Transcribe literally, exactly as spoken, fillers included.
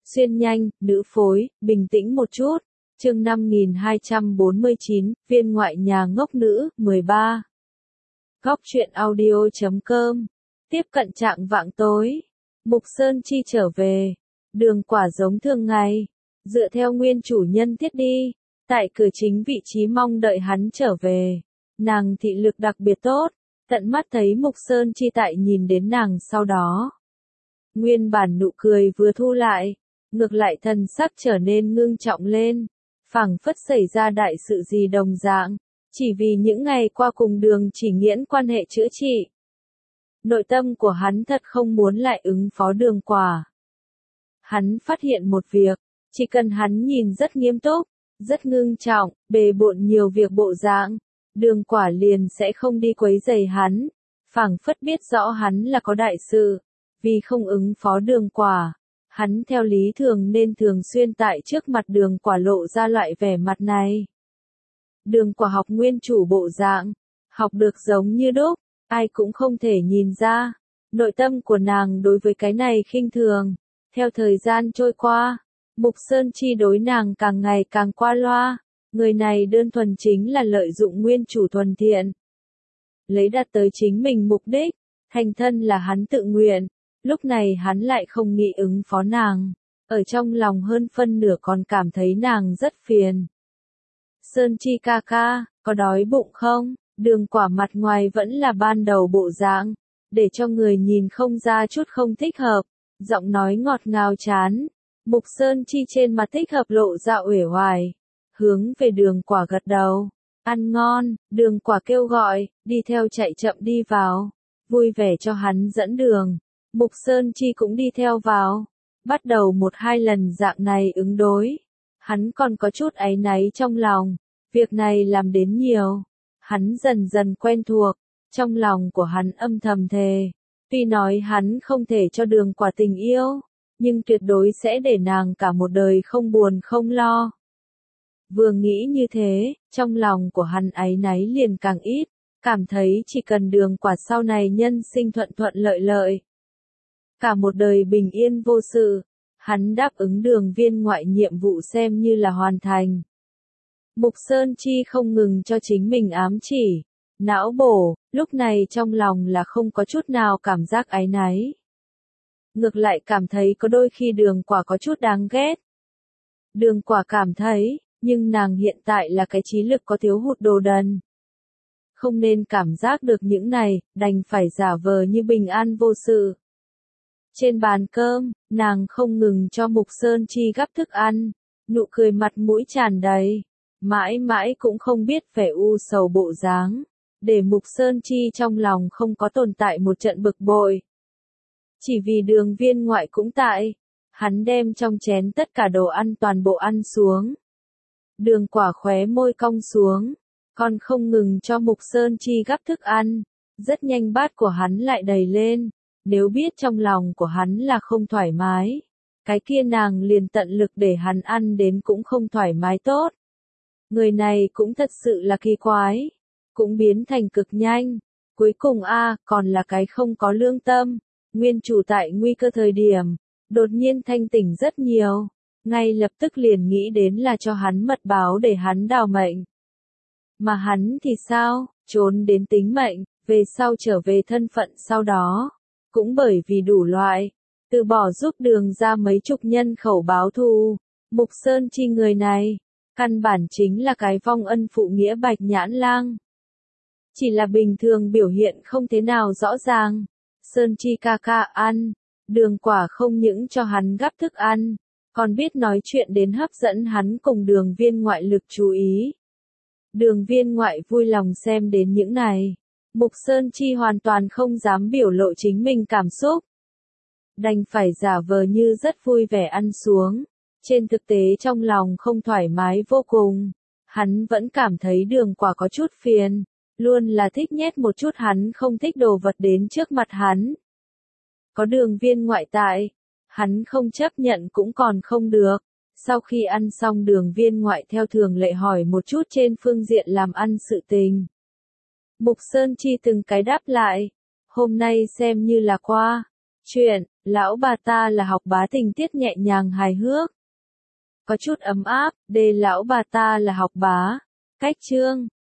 Xuyên nhanh, nữ phối, bình tĩnh một chút. Chương năm nghìn hai trăm bốn mươi chín, viên ngoại nhà ngốc nữ, mười ba. Góc truyện audio chấm com. Tiếp cận trạng vạng tối. Mục Sơn Chi trở về. Đường quả giống thường ngày. Dựa theo nguyên chủ nhân thiết đi. Tại cửa chính vị trí mong đợi hắn trở về. Nàng thị lực đặc biệt tốt. Tận mắt thấy Mục Sơn Chi tại nhìn đến nàng sau đó. Nguyên bản nụ cười vừa thu lại. Ngược lại thần sắc trở nên ngưng trọng lên. Phảng phất xảy ra đại sự gì đồng dạng. Chỉ vì những ngày qua cùng đường chỉ nghiễn quan hệ chữa trị. Nội tâm của hắn thật không muốn lại ứng phó đường quả. Hắn phát hiện một việc. Chỉ cần hắn nhìn rất nghiêm túc, rất ngưng trọng, bề bộn nhiều việc bộ dạng. Đường quả liền sẽ không đi quấy rầy hắn. Phảng phất biết rõ hắn là có đại sự. Vì không ứng phó đường quả. Hắn theo lý thường nên thường xuyên tại trước mặt đường quả lộ ra loại vẻ mặt này. Đường quả học nguyên chủ bộ dạng, học được giống như đúc, ai cũng không thể nhìn ra. Nội tâm của nàng đối với cái này khinh thường. Theo thời gian trôi qua, Mục Sơn Chi đối nàng càng ngày càng qua loa. Người này đơn thuần chính là lợi dụng nguyên chủ thuần thiện. Lấy đạt tới chính mình mục đích, thành thân là hắn tự nguyện. Lúc này hắn lại không nghĩ ứng phó nàng, ở trong lòng hơn phân nửa còn cảm thấy nàng rất phiền. Sơn Chi ca ca, có đói bụng không? Đường quả mặt ngoài vẫn là ban đầu bộ dạng, để cho người nhìn không ra chút không thích hợp, giọng nói ngọt ngào chán. Mục Sơn Chi trên mặt thích hợp lộ ra uể oải, hướng về đường quả gật đầu. Ăn ngon, đường quả kêu gọi, đi theo chạy chậm đi vào, vui vẻ cho hắn dẫn đường. Mục Sơn Chi cũng đi theo vào, bắt đầu một hai lần dạng này ứng đối. Hắn còn có chút áy náy trong lòng, việc này làm đến nhiều. Hắn dần dần quen thuộc, trong lòng của hắn âm thầm thề. Tuy nói hắn không thể cho đường quả tình yêu, nhưng tuyệt đối sẽ để nàng cả một đời không buồn không lo. Vừa nghĩ như thế, trong lòng của hắn áy náy liền càng ít, cảm thấy chỉ cần đường quả sau này nhân sinh thuận thuận lợi lợi. Cả một đời bình yên vô sự, hắn đáp ứng đường viên ngoại nhiệm vụ xem như là hoàn thành. Mục Sơn Chi không ngừng cho chính mình ám chỉ, não bổ, lúc này trong lòng là không có chút nào cảm giác áy náy. Ngược lại cảm thấy có đôi khi đường quả có chút đáng ghét. Đường quả cảm thấy, nhưng nàng hiện tại là cái trí lực có thiếu hụt đồ đần. Không nên cảm giác được những này, đành phải giả vờ như bình an vô sự. Trên bàn cơm, nàng không ngừng cho Mục Sơn Chi gắp thức ăn, nụ cười mặt mũi tràn đầy, mãi mãi cũng không biết vẻ u sầu bộ dáng, để Mục Sơn Chi trong lòng không có tồn tại một trận bực bội. Chỉ vì đường viên ngoại cũng tại, hắn đem trong chén tất cả đồ ăn toàn bộ ăn xuống. Đường quả khóe môi cong xuống, còn không ngừng cho Mục Sơn Chi gắp thức ăn, rất nhanh bát của hắn lại đầy lên. Nếu biết trong lòng của hắn là không thoải mái, cái kia nàng liền tận lực để hắn ăn đến cũng không thoải mái tốt. Người này cũng thật sự là kỳ quái, cũng biến thành cực nhanh. Cuối cùng a còn là cái không có lương tâm, nguyên chủ tại nguy cơ thời điểm, đột nhiên thanh tỉnh rất nhiều, ngay lập tức liền nghĩ đến là cho hắn mật báo để hắn đào mệnh. Mà hắn thì sao, trốn đến tính mệnh, về sau trở về thân phận sau đó. Cũng bởi vì đủ loại, từ bỏ giúp đường ra mấy chục nhân khẩu báo thù, Mục Sơn Chi người này, căn bản chính là cái vong ân phụ nghĩa bạch nhãn lang. Chỉ là bình thường biểu hiện không thế nào rõ ràng, Sơn Chi ca ca ăn, đường quả không những cho hắn gắp thức ăn, còn biết nói chuyện đến hấp dẫn hắn cùng đường viên ngoại lực chú ý. Đường viên ngoại vui lòng xem đến những này. Mục Sơn Chi hoàn toàn không dám biểu lộ chính mình cảm xúc. Đành phải giả vờ như rất vui vẻ ăn xuống. Trên thực tế trong lòng không thoải mái vô cùng. Hắn vẫn cảm thấy đường quả có chút phiền. Luôn là thích nhét một chút hắn không thích đồ vật đến trước mặt hắn. Có đường viên ngoại tại. Hắn không chấp nhận cũng còn không được. Sau khi ăn xong đường viên ngoại theo thường lệ hỏi một chút trên phương diện làm ăn sự tình. Mục Sơn Chi từng cái đáp lại, hôm nay xem như là qua, Chuyện, lão bà ta là học bá tình tiết nhẹ nhàng hài hước. Có chút ấm áp, đề lão bà ta là học bá. Cách chương